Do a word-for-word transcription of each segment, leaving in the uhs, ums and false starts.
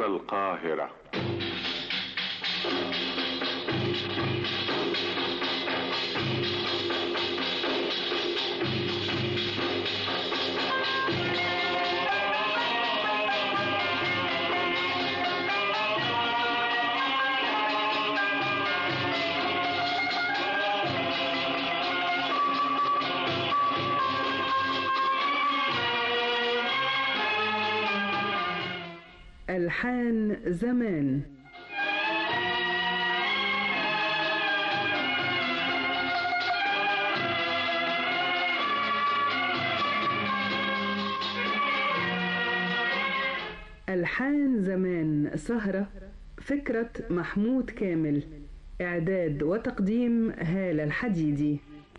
إلى القاهرة. ألحان زمان. ألحان زمان سهرة، فكرة محمود كامل، إعداد وتقديم هالة الحديدي.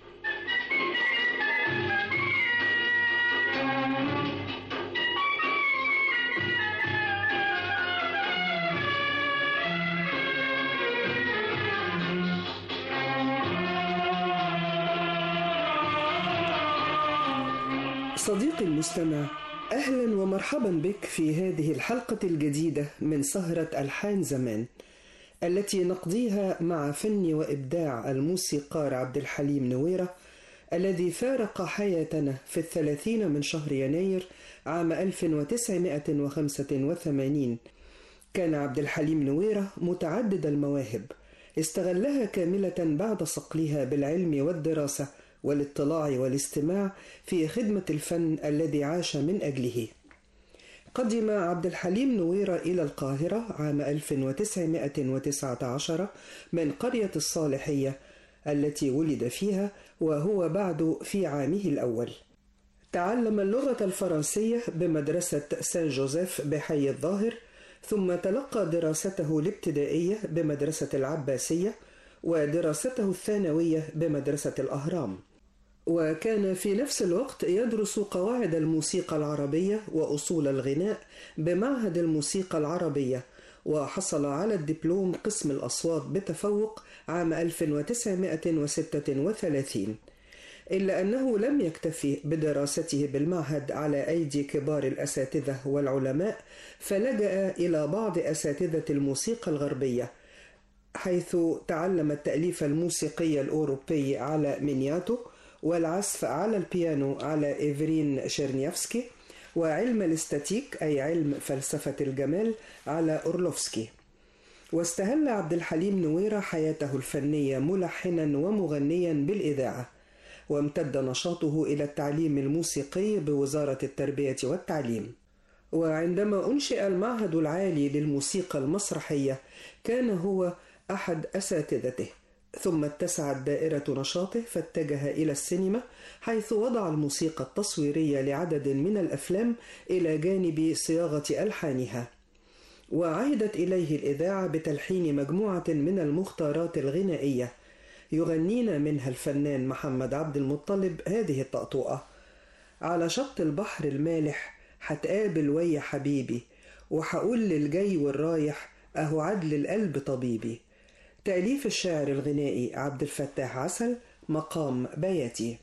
صديقي المستمع، أهلا ومرحبا بك في هذه الحلقة الجديدة من سهرة ألحان زمان التي نقضيها مع فن وإبداع الموسيقار عبد الحليم نويرة الذي فارق حياتنا في الثلاثين من شهر يناير عام ألف وتسعمائة وخمسة وثمانين. كان عبد الحليم نويرة متعدد المواهب استغلها كاملة بعد صقلها بالعلم والدراسة والاطلاع والاستماع في خدمة الفن الذي عاش من أجله. قدم عبد الحليم نويرة إلى القاهرة عام ألف وتسعمائة وتسعة عشر من قرية الصالحية التي ولد فيها وهو بعد في عامه الأول. تعلم اللغة الفرنسية بمدرسة سان جوزيف بحي الظاهر، ثم تلقى دراسته الابتدائية بمدرسة العباسية ودراسته الثانوية بمدرسة الأهرام. وكان في نفس الوقت يدرس قواعد الموسيقى العربية وأصول الغناء بمعهد الموسيقى العربية، وحصل على الدبلوم قسم الأصوات بتفوق عام ألف وتسعمائة وستة وثلاثين. إلا أنه لم يكتفي بدراسته بالمعهد على أيدي كبار الأساتذة والعلماء، فلجأ إلى بعض أساتذة الموسيقى الغربية، حيث تعلم التأليف الموسيقي الأوروبي على مينياتو، والعزف على البيانو على إيفرين شيرنيفسكي، وعلم الاستاتيك أي علم فلسفة الجمال على أورلوفسكي. واستهل عبد الحليم نويرة حياته الفنية ملحنا ومغنيا بالإذاعة، وامتد نشاطه إلى التعليم الموسيقي بوزارة التربية والتعليم. وعندما أنشئ المعهد العالي للموسيقى المسرحية كان هو أحد أساتذته، ثم اتسعت دائرة نشاطه فاتجه إلى السينما، حيث وضع الموسيقى التصويرية لعدد من الأفلام إلى جانب صياغة ألحانها. وعهدت إليه الإذاعة بتلحين مجموعة من المختارات الغنائية يغنين منها الفنان محمد عبد المطلب هذه الطقطوقة: على شط البحر المالح هتقابل ويا حبيبي، وهقول للجاي والرايح أهو عدل القلب طبيبي. تأليف الشاعر الغنائي عبد الفتاح عسل، مقام بياتي.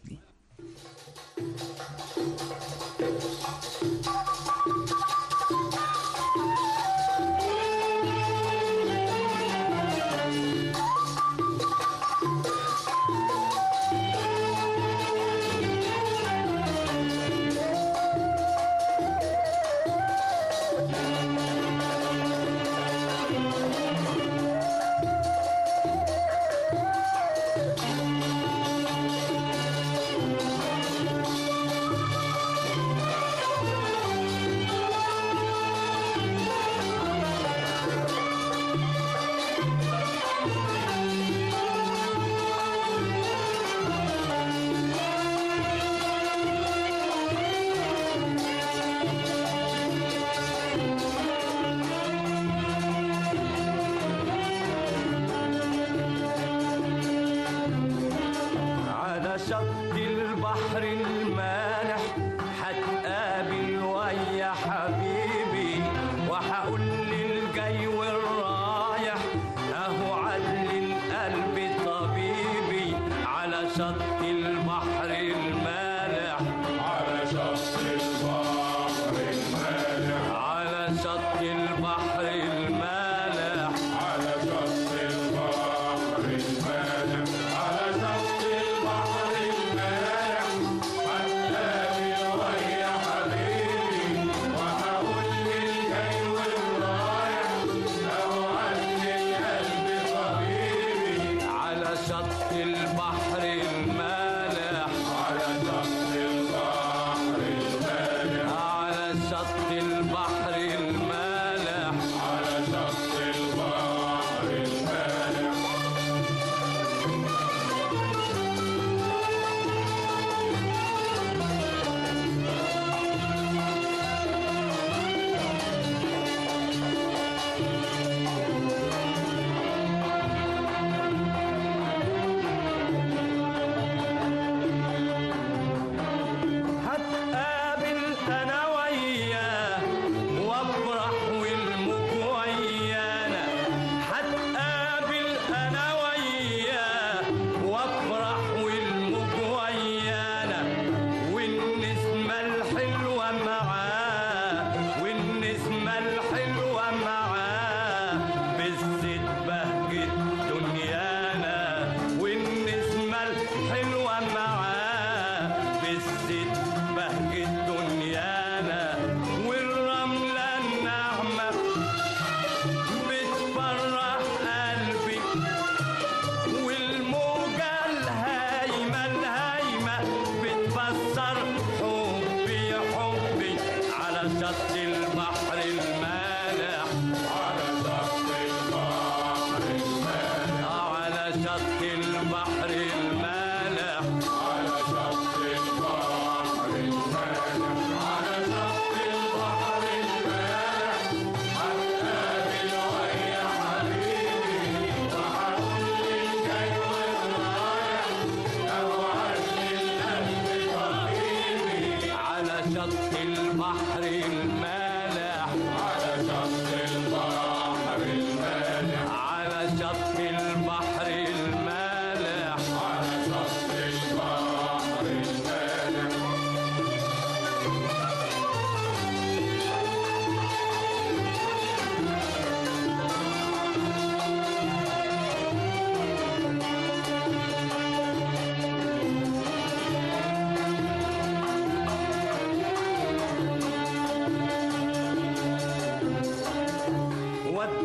شط البحر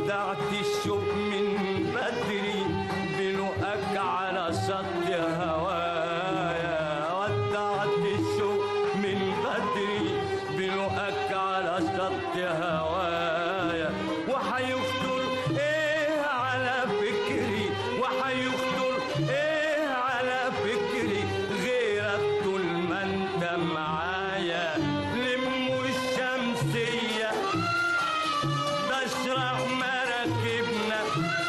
ودعت الشوق من بدري بلقاك على شط هوايا، ودعت الشوق من بدري بلقاك على شط هوايا، وحيخطر ايه على فكري، وحيخطر ايه على فكري غيرك طول ما انت معايا. لموا الشمسية بشرح مراكبنا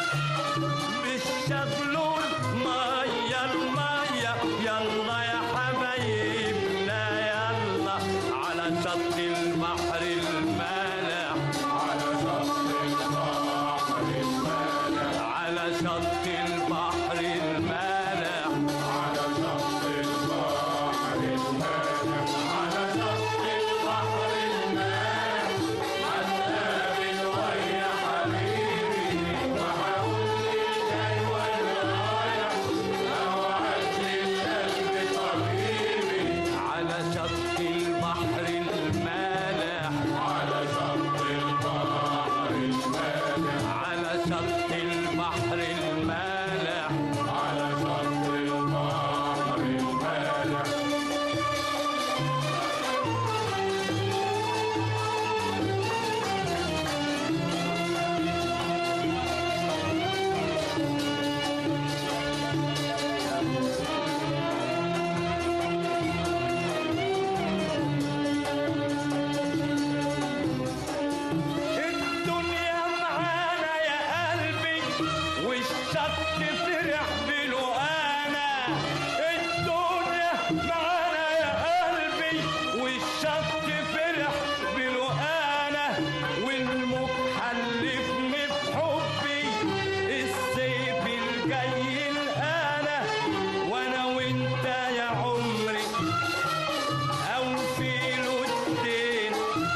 بالشغلول مية المية، يلا يا حبايبنا يلا على شط البحر المالح، على شط البحر المالح، على شط البحر المالح، على شط البحر المالح، على شط البحر المالح، هنقابل ويا حبيبي وهقول للجاي والرايح اوعد للقلب طبيبي، على شط البحر المالح، على شط البحر المالح، على شط البحر المالح، على شط البحر المالح. الدنيا معانا يا قلبي والشط فرح بلقانا، الدنيا معانا يا قلبي والشط فرح بلقانا، والموج حلفني بحبي الصيف الجاي الآنا، وانا وانت يا عمري او في لوتين،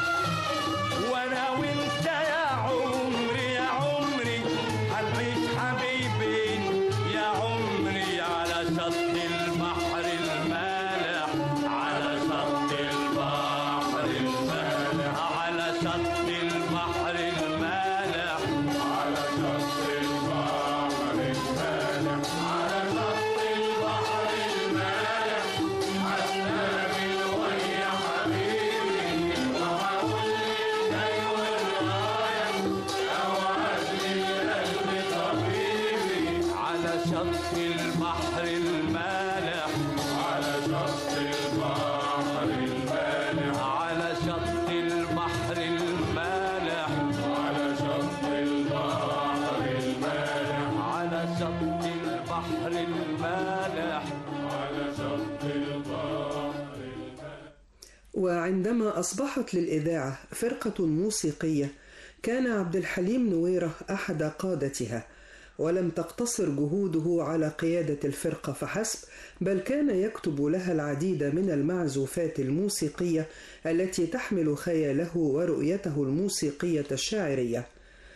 وانا وانت يا عمري يا عمري هنعيش حبيبين يا عمري، على شط البحر المالح، على شط البحر المالح، على شط البحر المالح، على شط البحر المالح، على شط البحر المالح، هنقابل ويا حبيبي وهقول للجاي والرايح اوعد للقلب طبيبي، على شط البحر المالح، على شط البحر المالح، على شط البحر المالح، على شط البحر المالح، على شط البحر المالح، على شط البحر المالح. وعندما أصبحت للإذاعة فرقة موسيقية كان عبد الحليم نويرة أحد قادتها، ولم تقتصر جهوده على قيادة الفرقة فحسب، بل كان يكتب لها العديد من المعزوفات الموسيقية التي تحمل خياله ورؤيته الموسيقية الشاعرية.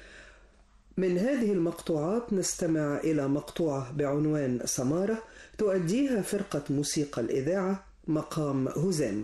من هذه المقطوعات نستمع إلى مقطوعة بعنوان سمارة تؤديها فرقة موسيقى الإذاعة مقام هزام.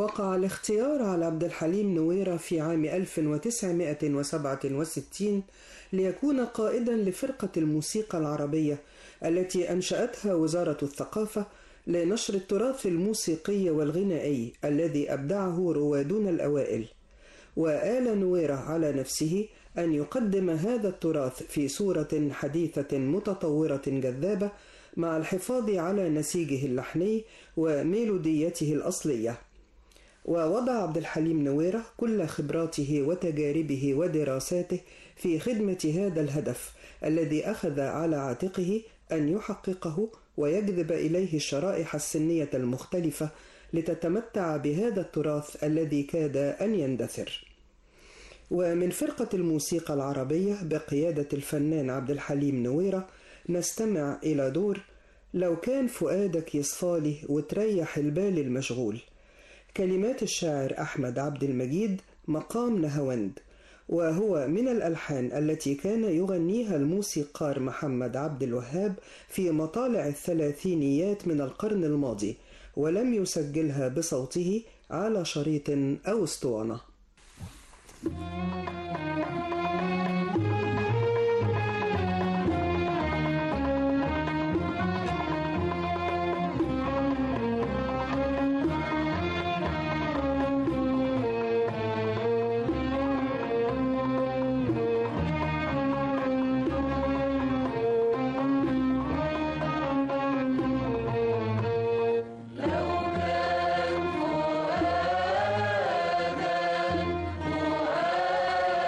وقع الاختيار على عبد الحليم نويرة في عام ألف وتسعمائة وسبعة وستين ليكون قائدا لفرقة الموسيقى العربية التي أنشأتها وزارة الثقافة لنشر التراث الموسيقي والغنائي الذي أبدعه روادنا الأوائل. وآل نويرة على نفسه أن يقدم هذا التراث في صورة حديثة متطورة جذابة مع الحفاظ على نسيجه اللحني وميلوديته الأصلية. ووضع عبد الحليم نويرة كل خبراته وتجاربه ودراساته في خدمة هذا الهدف الذي أخذ على عاتقه أن يحققه ويجذب إليه الشرائح السنية المختلفة لتتمتع بهذا التراث الذي كاد أن يندثر. ومن فرقة الموسيقى العربية بقيادة الفنان عبد الحليم نويرة نستمع إلى دور لو كان فؤادك يصفالي وتريح البال المشغول، كلمات الشاعر أحمد عبد المجيد، مقام نهاوند، وهو من الألحان التي كان يغنيها الموسيقار محمد عبد الوهاب في مطالع الثلاثينيات من القرن الماضي، ولم يسجلها بصوته على شريط أو اسطوانة. لو كان فؤادك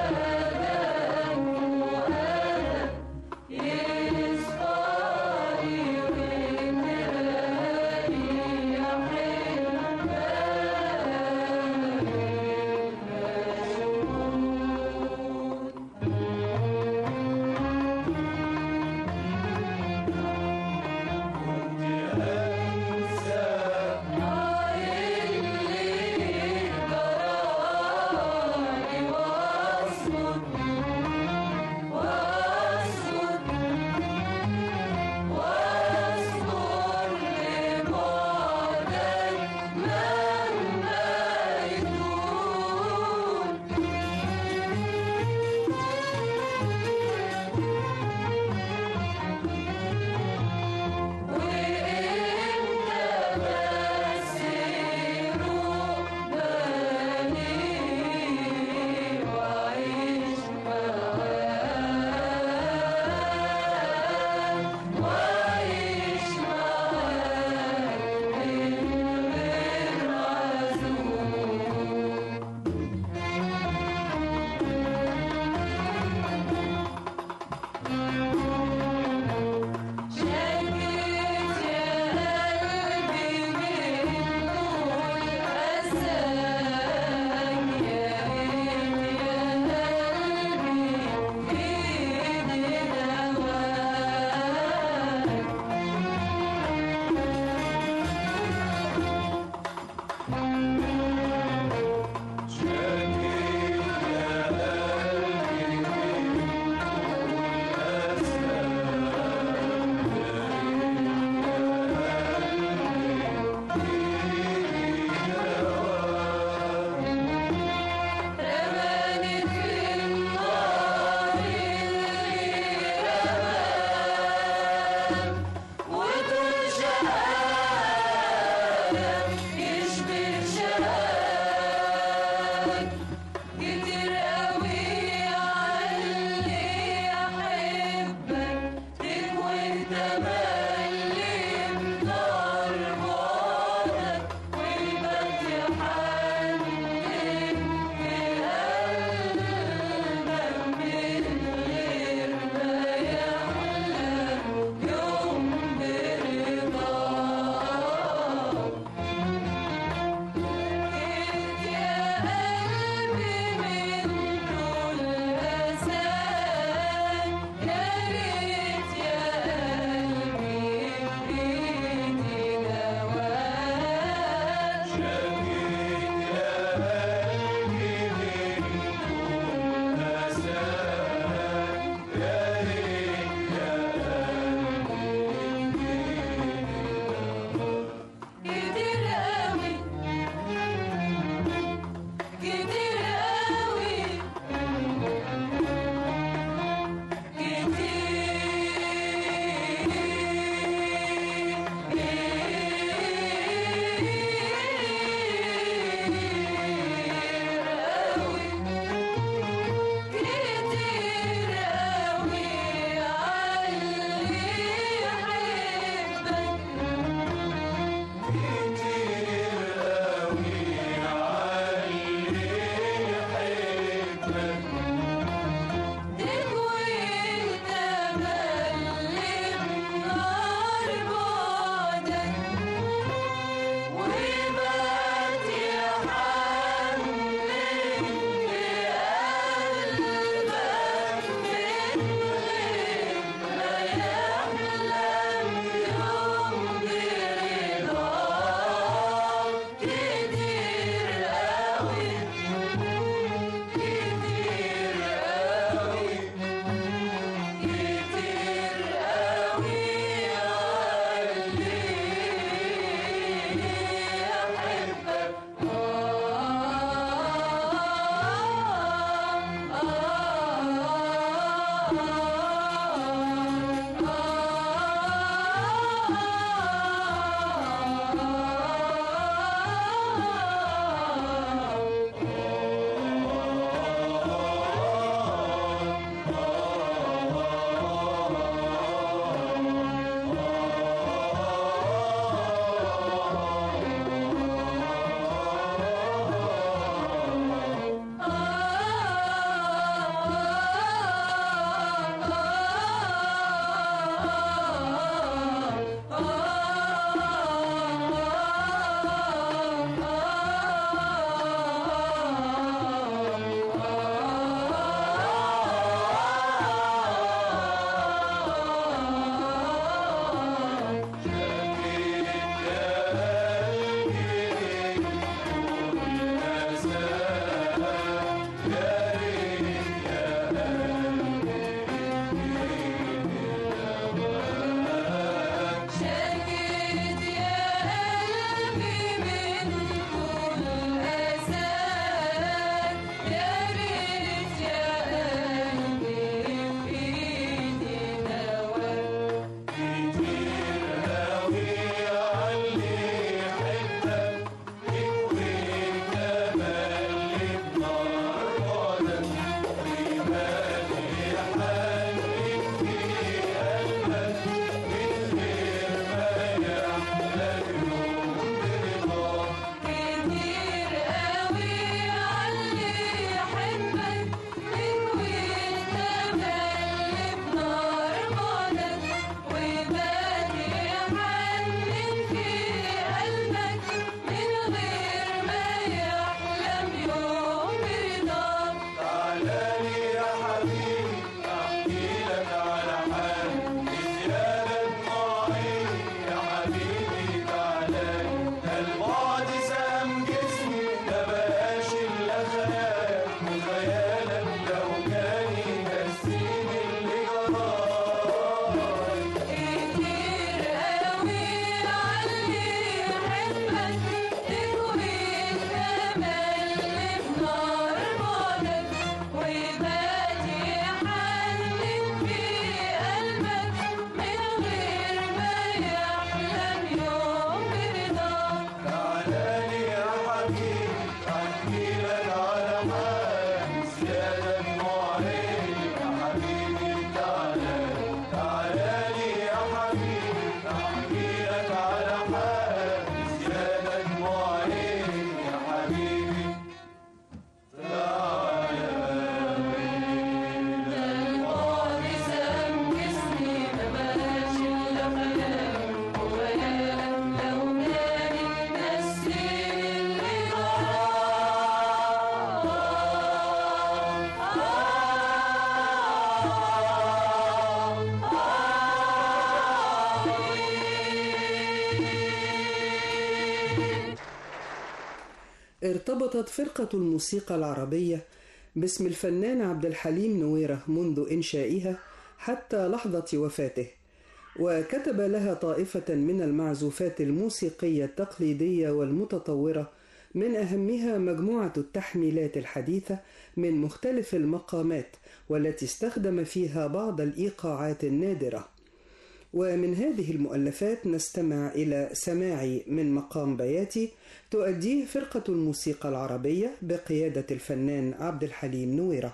ارتبطت فرقة الموسيقى العربية باسم الفنان عبد الحليم نويرة منذ إنشائها حتى لحظة وفاته، وكتب لها طائفة من المعزوفات الموسيقية التقليدية والمتطورة، من أهمها مجموعة التحميلات الحديثة من مختلف المقامات، والتي استخدم فيها بعض الإيقاعات النادرة. ومن هذه المؤلفات نستمع إلى سماعي من مقام بياتي تؤديه فرقة الموسيقى العربية بقيادة الفنان عبد الحليم نويرة.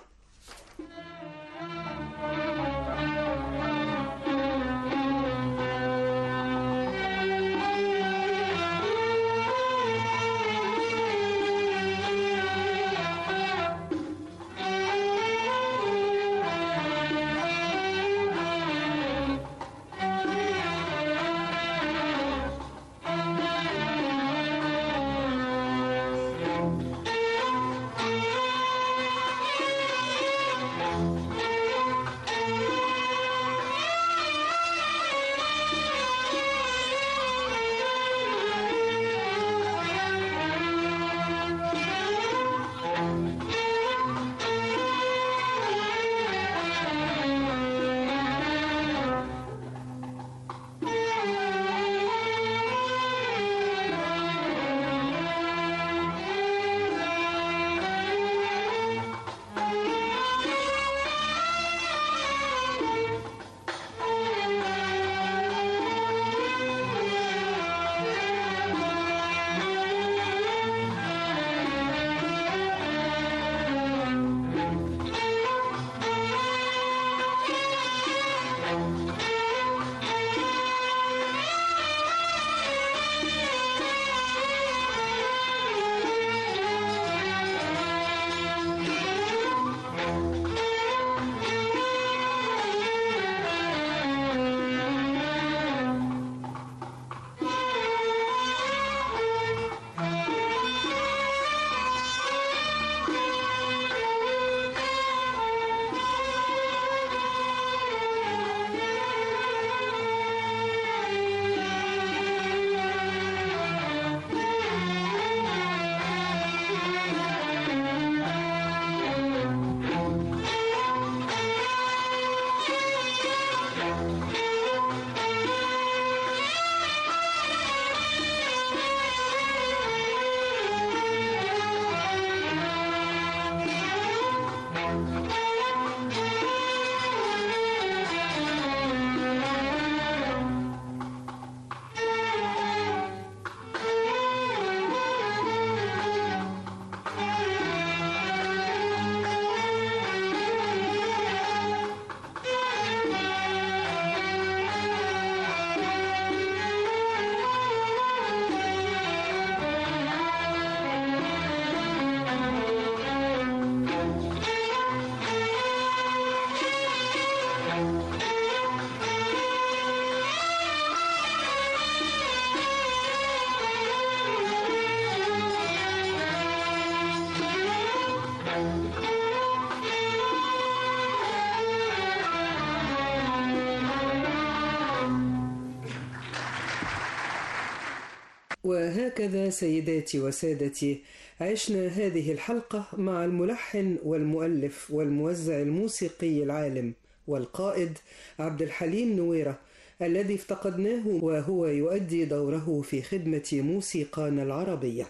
وهكذا سيداتي وسادتي عشنا هذه الحلقة مع الملحن والمؤلف والموزع الموسيقي العالم والقائد عبد الحليم نويرة، الذي افتقدناه وهو يؤدي دوره في خدمة موسيقانا العربية.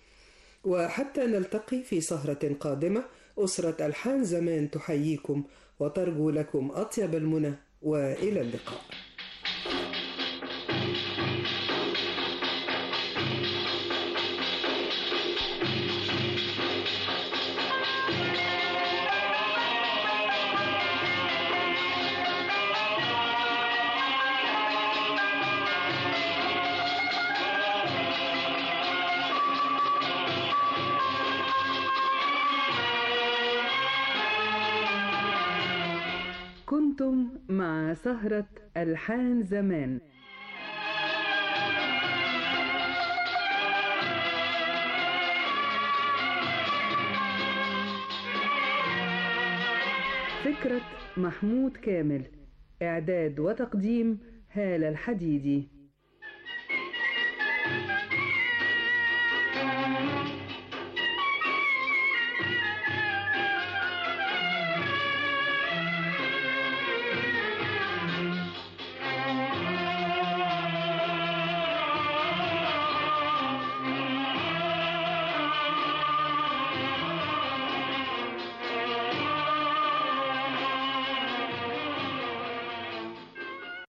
وحتى نلتقي في سهرة قادمة، أسرة ألحان زمان تحييكم وترجو لكم أطيب المنى، وإلى اللقاء. كنتم مع سهرة ألحان زمان. فكرة محمود كامل، إعداد وتقديم هالة الحديدي.